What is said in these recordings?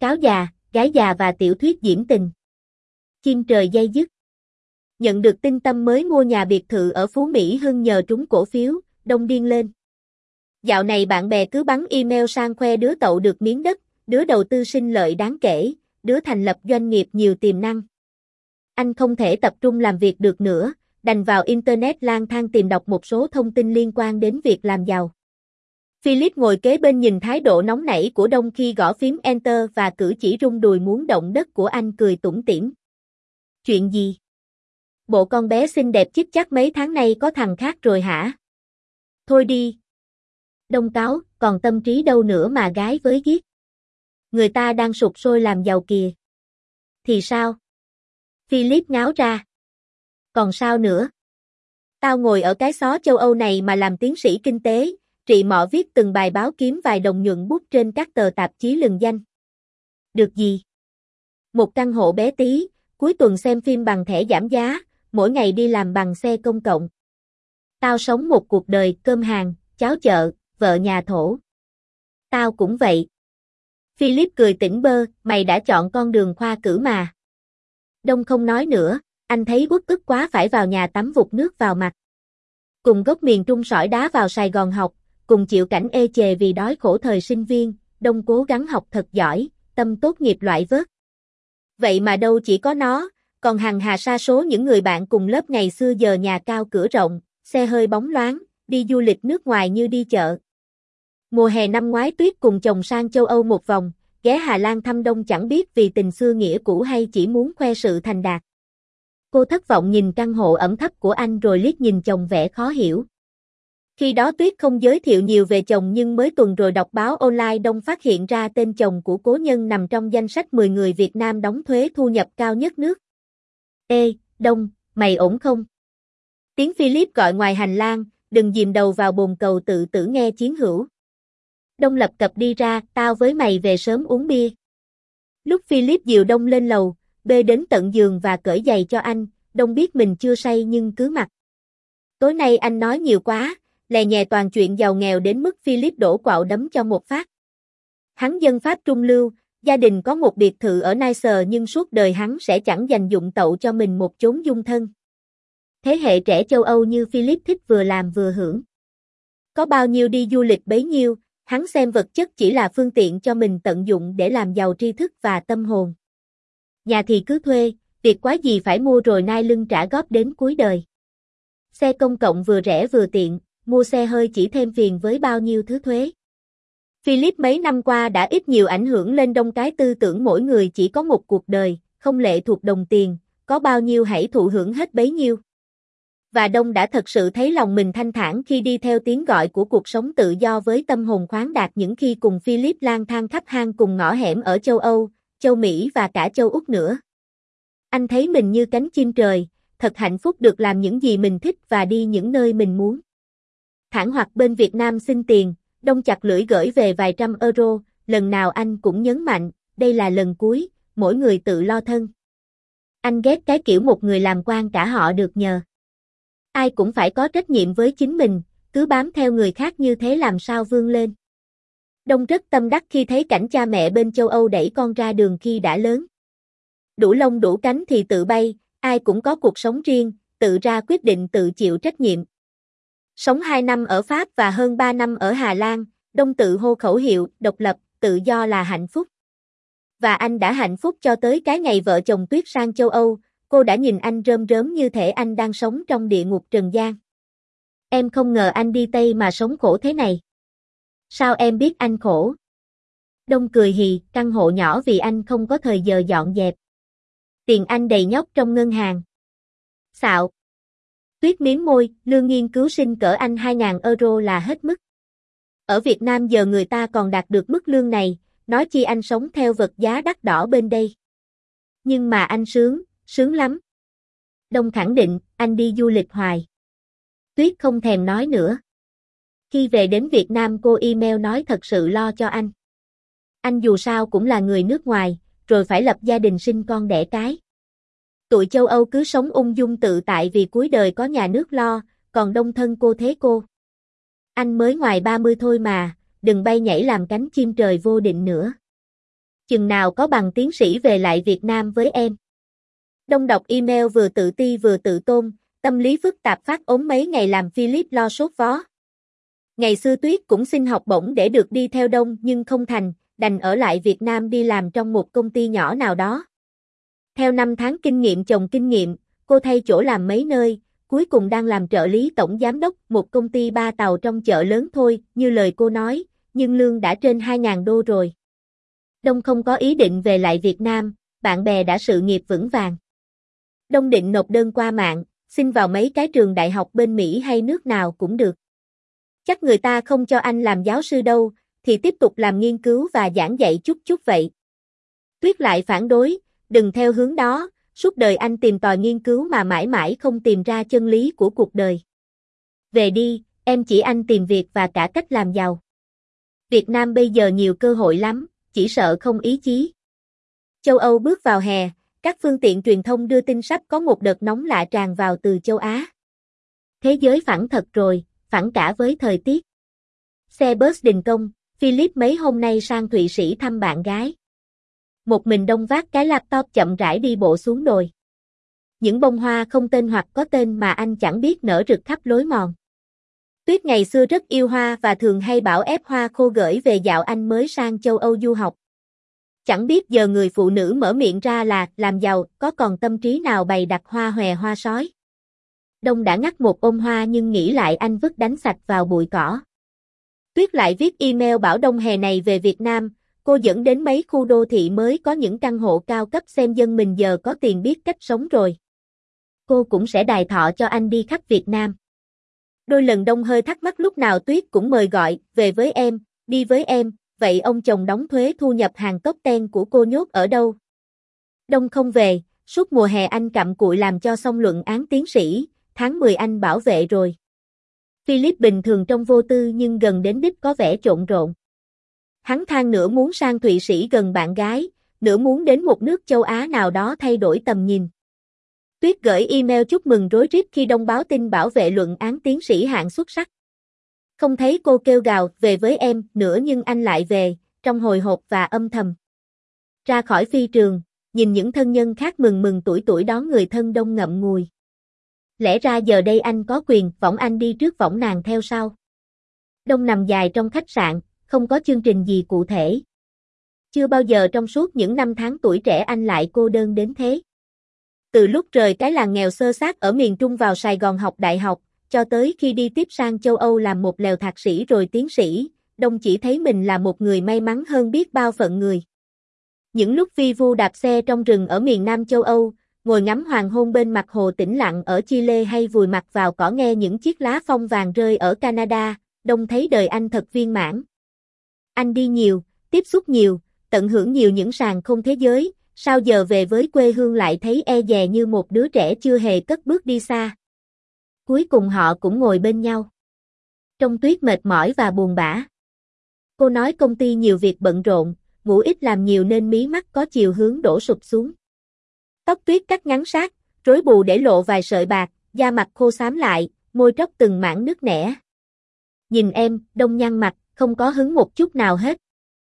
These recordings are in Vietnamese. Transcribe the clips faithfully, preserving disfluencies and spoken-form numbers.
cáo già, gái già và tiểu thuyết diễn tình. Chim trời day dứt. Nhận được tin Tâm mới mua nhà biệt thự ở Phú Mỹ Hưng nhờ trúng cổ phiếu, Đông điên lên. Dạo này bạn bè cứ bắn email sang khoe đứa tậu được miếng đất, đứa đầu tư sinh lợi đáng kể, đứa thành lập doanh nghiệp nhiều tiềm năng. Anh không thể tập trung làm việc được nữa, đành vào Internet lang thang tìm đọc một số thông tin liên quan đến việc làm giàu. Philip ngồi kế bên nhìn thái độ nóng nảy của Đông khi gõ phím Enter và cử chỉ rung đùi muốn động đất của anh cười tủm tỉm. Chuyện gì? Bộ con bé xinh đẹp chích chắc mấy tháng nay có thằng khác rồi hả? Thôi đi. Đông cáo, còn tâm trí đâu nữa mà gái với giết. Người ta đang sục sôi làm giàu kìa. Thì sao? Philip ngáo ra. Còn sao nữa? Tao ngồi ở cái xó châu Âu này mà làm tiến sĩ kinh tế, trị mọ viết từng bài báo kiếm vài đồng nhuận bút trên các tờ tạp chí lừng danh. Được gì? Một căn hộ bé tí, cuối tuần xem phim bằng thẻ giảm giá, mỗi ngày đi làm bằng xe công cộng. Tao sống một cuộc đời cơm hàng, cháo chợ, vợ nhà thổ. Tao cũng vậy. Philip cười tỉnh bơ, mày đã chọn con đường khoa cử mà. Đông không nói nữa, anh thấy uất ức quá phải vào nhà tắm vụt nước vào mặt. Cùng gốc miền Trung sỏi đá vào Sài Gòn học, cùng chịu cảnh ê chề vì đói khổ thời sinh viên, Đông cố gắng học thật giỏi, Tâm tốt nghiệp loại vớt. Vậy mà đâu chỉ có nó, còn hằng hà sa số những người bạn cùng lớp ngày xưa giờ nhà cao cửa rộng, xe hơi bóng loáng, đi du lịch nước ngoài như đi chợ. Mùa hè năm ngoái Tuyết cùng chồng sang châu Âu một vòng, ghé Hà Lan thăm Đông chẳng biết vì tình xưa nghĩa cũ hay chỉ muốn khoe sự thành đạt. Cô thất vọng nhìn căn hộ ẩm thấp của anh rồi liếc nhìn chồng vẻ khó hiểu. Khi đó Tuyết không giới thiệu nhiều về chồng nhưng mới tuần rồi đọc báo online Đông phát hiện ra tên chồng của cố nhân nằm trong danh sách mười người Việt Nam đóng thuế thu nhập cao nhất nước. Ê, Đông, mày ổn không? Tiếng Philip gọi ngoài hành lang, đừng dìm đầu vào bồn cầu tự tử nghe chiến hữu. Đông lập cập đi ra, tao với mày về sớm uống bia. Lúc Philip dìu Đông lên lầu, bê đến tận giường và cởi giày cho anh, Đông biết mình chưa say nhưng cứ mặc. Tối nay anh nói nhiều quá, lè nhè toàn chuyện giàu nghèo đến mức Philip đổ quạo đấm cho một phát. Hắn dân Pháp trung lưu, gia đình có một biệt thự ở Nice nhưng suốt đời hắn sẽ chẳng dành dụng tậu cho mình một chốn dung thân. Thế hệ trẻ châu Âu như Philip thích vừa làm vừa hưởng. Có bao nhiêu đi du lịch bấy nhiêu, hắn xem vật chất chỉ là phương tiện cho mình tận dụng để làm giàu tri thức và tâm hồn. Nhà thì cứ thuê, việc quá gì phải mua rồi nai lưng trả góp đến cuối đời. Xe công cộng vừa rẻ vừa tiện, mua xe hơi chỉ thêm phiền với bao nhiêu thứ thuế. Philip mấy năm qua đã ít nhiều ảnh hưởng lên Đông cái tư tưởng mỗi người chỉ có một cuộc đời, không lệ thuộc đồng tiền, có bao nhiêu hãy thụ hưởng hết bấy nhiêu. Và Đông đã thật sự thấy lòng mình thanh thản khi đi theo tiếng gọi của cuộc sống tự do với tâm hồn khoáng đạt những khi cùng Philip lang thang khắp hang cùng ngõ hẻm ở châu Âu, châu Mỹ và cả châu Úc nữa. Anh thấy mình như cánh chim trời, thật hạnh phúc được làm những gì mình thích và đi những nơi mình muốn. Thẳng hoặc bên Việt Nam xin tiền, Đông chặt lưỡi gửi về vài trăm euro, lần nào anh cũng nhấn mạnh, đây là lần cuối, mỗi người tự lo thân. Anh ghét cái kiểu một người làm quan cả họ được nhờ. Ai cũng phải có trách nhiệm với chính mình, cứ bám theo người khác như thế làm sao vươn lên. Đông rất tâm đắc khi thấy cảnh cha mẹ bên châu Âu đẩy con ra đường khi đã lớn. Đủ lông đủ cánh thì tự bay, ai cũng có cuộc sống riêng, tự ra quyết định tự chịu trách nhiệm. Sống hai năm ở Pháp và hơn ba năm ở Hà Lan, Đông tự hô khẩu hiệu, độc lập, tự do là hạnh phúc. Và anh đã hạnh phúc cho tới cái ngày vợ chồng Tuyết sang châu Âu, cô đã nhìn anh rơm rớm như thể anh đang sống trong địa ngục trần gian. Em không ngờ anh đi Tây mà sống khổ thế này. Sao em biết anh khổ? Đông cười hì, căn hộ nhỏ vì anh không có thời giờ dọn dẹp. Tiền anh đầy nhóc trong ngân hàng. Xạo. Tuyết miếm môi, lương nghiên cứu sinh cỡ anh hai nghìn euro là hết mức. Ở Việt Nam giờ người ta còn đạt được mức lương này, nói chi anh sống theo vật giá đắt đỏ bên đây. Nhưng mà anh sướng, sướng lắm. Đông khẳng định, anh đi du lịch hoài. Tuyết không thèm nói nữa. Khi về đến Việt Nam cô email nói thật sự lo cho anh. Anh dù sao cũng là người nước ngoài, rồi phải lập gia đình sinh con đẻ cái. Tụi châu Âu cứ sống ung dung tự tại vì cuối đời có nhà nước lo, còn Đông thân cô thế cô. Anh mới ngoài ba mươi thôi mà, đừng bay nhảy làm cánh chim trời vô định nữa. Chừng nào có bằng tiến sĩ về lại Việt Nam với em. Đông đọc email vừa tự ti vừa tự tôn, tâm lý phức tạp phát ốm mấy ngày làm Philip lo sốt vó. Ngày xưa Tuyết cũng xin học bổng để được đi theo Đông nhưng không thành, đành ở lại Việt Nam đi làm trong một công ty nhỏ nào đó. Theo năm tháng kinh nghiệm chồng kinh nghiệm, cô thay chỗ làm mấy nơi, cuối cùng đang làm trợ lý tổng giám đốc một công ty ba tàu trong chợ lớn thôi, như lời cô nói, nhưng lương đã trên hai nghìn đô rồi. Đông không có ý định về lại Việt Nam, bạn bè đã sự nghiệp vững vàng. Đông định nộp đơn qua mạng, xin vào mấy cái trường đại học bên Mỹ hay nước nào cũng được. Chắc người ta không cho anh làm giáo sư đâu, thì tiếp tục làm nghiên cứu và giảng dạy chút chút vậy. Tuyết lại phản đối, đừng theo hướng đó, suốt đời anh tìm tòi nghiên cứu mà mãi mãi không tìm ra chân lý của cuộc đời. Về đi, em chỉ anh tìm việc và cả cách làm giàu. Việt Nam bây giờ nhiều cơ hội lắm, chỉ sợ không ý chí. Châu Âu bước vào hè, các phương tiện truyền thông đưa tin sắp có một đợt nóng lạ tràn vào từ châu Á. Thế giới phẳng thật rồi, phẳng cả với thời tiết. Xe bus đình công, Philip mấy hôm nay sang Thụy Sĩ thăm bạn gái. Một mình Đông vác cái laptop chậm rãi đi bộ xuống đồi. Những bông hoa không tên hoặc có tên mà anh chẳng biết nở rực khắp lối mòn. Tuyết ngày xưa rất yêu hoa và thường hay bảo ép hoa khô gửi về dạo anh mới sang châu Âu du học. Chẳng biết giờ người phụ nữ mở miệng ra là làm giàu có còn tâm trí nào bày đặt hoa hòe hoa sói. Đông đã ngắt một ôm hoa nhưng nghĩ lại anh vứt đánh sạch vào bụi cỏ. Tuyết lại viết email bảo Đông hè này về Việt Nam, cô dẫn đến mấy khu đô thị mới có những căn hộ cao cấp xem dân mình giờ có tiền biết cách sống rồi. Cô cũng sẽ đài thọ cho anh đi khắp Việt Nam. Đôi lần Đông hơi thắc mắc lúc nào Tuyết cũng mời gọi, về với em, đi với em, vậy ông chồng đóng thuế thu nhập hàng top ten của cô nhốt ở đâu? Đông không về, suốt mùa hè anh cặm cụi làm cho xong luận án tiến sĩ, tháng mười anh bảo vệ rồi. Philip bình thường trông vô tư nhưng gần đến đích có vẻ trộn rộn. Hắn than nửa muốn sang Thụy Sĩ gần bạn gái, nửa muốn đến một nước châu Á nào đó thay đổi tầm nhìn. Tuyết gửi email chúc mừng rối rít khi Đông báo tin bảo vệ luận án tiến sĩ hạng xuất sắc. Không thấy cô kêu gào về với em nữa nhưng anh lại về, trong hồi hộp và âm thầm. Ra khỏi phi trường, nhìn những thân nhân khác mừng mừng tuổi tuổi đón người thân Đông ngậm ngùi. Lẽ ra giờ đây anh có quyền võng anh đi trước võng nàng theo sau. Đông nằm dài trong khách sạn, không có chương trình gì cụ thể. Chưa bao giờ trong suốt những năm tháng tuổi trẻ anh lại cô đơn đến thế. Từ lúc rời cái làng nghèo xơ xác ở miền Trung vào Sài Gòn học đại học, cho tới khi đi tiếp sang châu Âu làm một lèo thạc sĩ rồi tiến sĩ, Đông chỉ thấy mình là một người may mắn hơn biết bao phận người. Những lúc vi vu đạp xe trong rừng ở miền Nam châu Âu, ngồi ngắm hoàng hôn bên mặt hồ tĩnh lặng ở Chile hay vùi mặt vào cỏ nghe những chiếc lá phong vàng rơi ở Canada, Đông thấy đời anh thật viên mãn. Anh đi nhiều, tiếp xúc nhiều, tận hưởng nhiều những sàn không thế giới, sao giờ về với quê hương lại thấy e dè như một đứa trẻ chưa hề cất bước đi xa. Cuối cùng họ cũng ngồi bên nhau. Trong Tuyết mệt mỏi và buồn bã. Cô nói công ty nhiều việc bận rộn, ngủ ít làm nhiều nên mí mắt có chiều hướng đổ sụp xuống. Tóc Tuyết cắt ngắn sát, rối bù để lộ vài sợi bạc, da mặt khô xám lại, môi tróc từng mảng nứt nẻ. Nhìn em, Đông nhăn mặt, không có hứng một chút nào hết.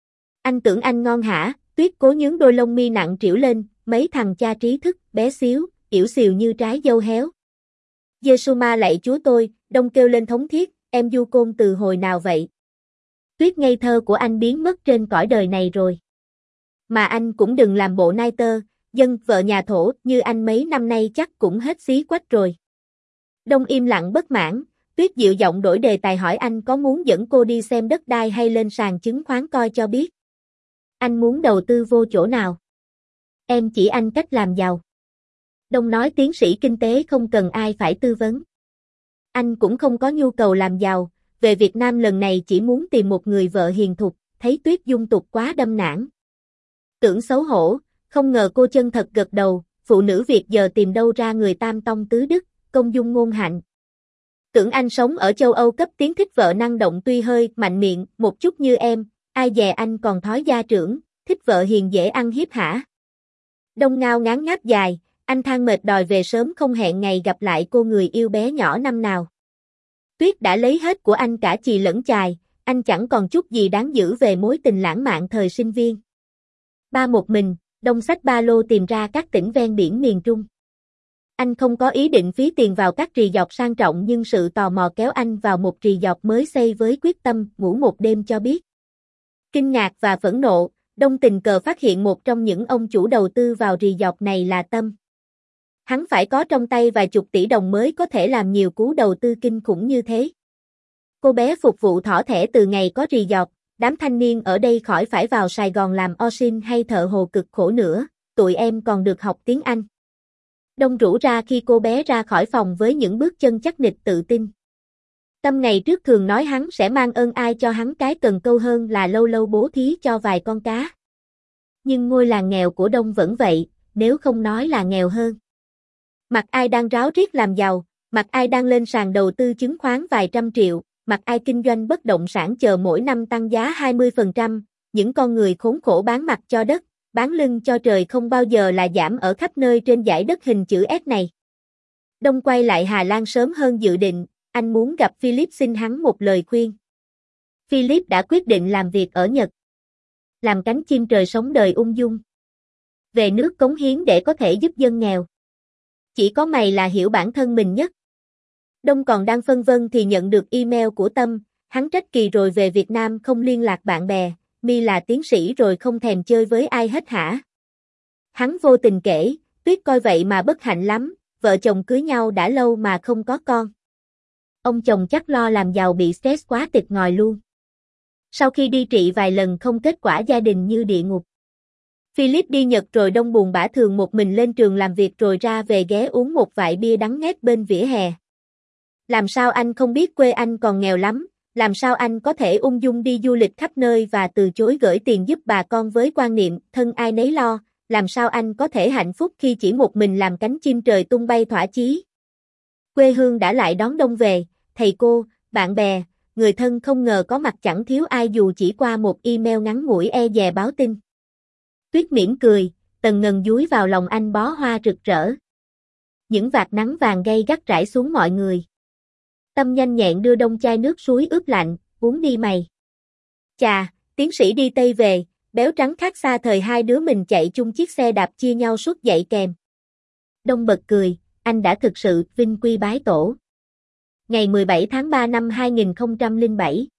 Anh tưởng anh ngon hả? Tuyết cố nhướng đôi lông mi nặng trĩu lên, mấy thằng cha trí thức, bé xíu, yểu xìu như trái dâu héo. Giê-xu-ma lạy Chúa tôi, Đông kêu lên thống thiết, em du côn từ hồi nào vậy? Tuyết ngây thơ của anh biến mất trên cõi đời này rồi. Mà anh cũng đừng làm bộ nai tơ, dân vợ nhà thổ như anh mấy năm nay chắc cũng hết xí quách rồi. Đông im lặng bất mãn, Tuyết dịu giọng đổi đề tài hỏi anh có muốn dẫn cô đi xem đất đai hay lên sàn chứng khoán coi cho biết. Anh muốn đầu tư vô chỗ nào? Em chỉ anh cách làm giàu. Đông nói tiến sĩ kinh tế không cần ai phải tư vấn. Anh cũng không có nhu cầu làm giàu, về Việt Nam lần này chỉ muốn tìm một người vợ hiền thục, thấy Tuyết dung tục quá đâm nản. Tưởng xấu hổ, không ngờ cô chân thật gật đầu, phụ nữ Việt giờ tìm đâu ra người tam tông tứ đức, công dung ngôn hạnh. Tưởng anh sống ở châu Âu cấp tiến thích vợ năng động tuy hơi mạnh miệng, một chút như em, ai dè anh còn thói gia trưởng, thích vợ hiền dễ ăn hiếp hả? Đông ngao ngán ngáp dài, anh than mệt đòi về sớm không hẹn ngày gặp lại cô người yêu bé nhỏ năm nào. Tuyết đã lấy hết của anh cả chì lẫn chài, anh chẳng còn chút gì đáng giữ về mối tình lãng mạn thời sinh viên. Ta một mình, Đông xách ba lô tìm ra các tỉnh ven biển miền Trung. Anh không có ý định phí tiền vào các resort sang trọng nhưng sự tò mò kéo anh vào một resort mới xây với quyết tâm ngủ một đêm cho biết. Kinh ngạc và phẫn nộ, Đông tình cờ phát hiện một trong những ông chủ đầu tư vào resort này là Tâm. Hắn phải có trong tay vài chục tỷ đồng mới có thể làm nhiều cú đầu tư kinh khủng như thế. Cô bé phục vụ thỏ thẻ từ ngày có resort, đám thanh niên ở đây khỏi phải vào Sài Gòn làm o sin hay thợ hồ cực khổ nữa, tụi em còn được học tiếng Anh. Đông rủ ra khi cô bé ra khỏi phòng với những bước chân chắc nịch tự tin. Tâm ngày trước thường nói hắn sẽ mang ơn ai cho hắn cái cần câu hơn là lâu lâu bố thí cho vài con cá. Nhưng ngôi làng nghèo của Đông vẫn vậy, nếu không nói là nghèo hơn. Mặc ai đang ráo riết làm giàu, mặc ai đang lên sàn đầu tư chứng khoán vài trăm triệu, mặc ai kinh doanh bất động sản chờ mỗi năm tăng giá hai mươi phần trăm, những con người khốn khổ bán mặt cho đất, bán lưng cho trời không bao giờ là giảm ở khắp nơi trên dải đất hình chữ S này. Đông quay lại Hà Lan sớm hơn dự định, anh muốn gặp Philip xin hắn một lời khuyên. Philip đã quyết định làm việc ở Nhật. Làm cánh chim trời sống đời ung dung. Về nước cống hiến để có thể giúp dân nghèo. Chỉ có mày là hiểu bản thân mình nhất. Đông còn đang phân vân thì nhận được email của Tâm, hắn trách kỳ rồi về Việt Nam không liên lạc bạn bè, mi là tiến sĩ rồi không thèm chơi với ai hết hả? Hắn vô tình kể, Tuyết coi vậy mà bất hạnh lắm, vợ chồng cưới nhau đã lâu mà không có con. Ông chồng chắc lo làm giàu bị stress quá tịt ngòi luôn. Sau khi đi trị vài lần không kết quả gia đình như địa ngục. Philip đi Nhật rồi Đông buồn bã thường một mình lên trường làm việc rồi ra về ghé uống một vại bia đắng nghét bên vỉa hè. Làm sao anh không biết quê anh còn nghèo lắm, làm sao anh có thể ung dung đi du lịch khắp nơi và từ chối gửi tiền giúp bà con với quan niệm thân ai nấy lo, làm sao anh có thể hạnh phúc khi chỉ một mình làm cánh chim trời tung bay thỏa chí. Quê hương đã lại đón Đông về, thầy cô, bạn bè, người thân không ngờ có mặt chẳng thiếu ai dù chỉ qua một email ngắn ngủi e dè báo tin. Tuyết mỉm cười, tầng ngần dúi vào lòng anh bó hoa rực rỡ. Những vạt nắng vàng gay gắt rải xuống mọi người. Tâm nhanh nhẹn đưa Đông chai nước suối ướp lạnh, uống đi mày. Chà, tiến sĩ đi Tây về, béo trắng khác xa thời hai đứa mình chạy chung chiếc xe đạp chia nhau suốt dậy kèm. Đông bật cười, anh đã thực sự vinh quy bái tổ. Ngày mười bảy tháng ba năm hai nghìn không trăm lẻ bảy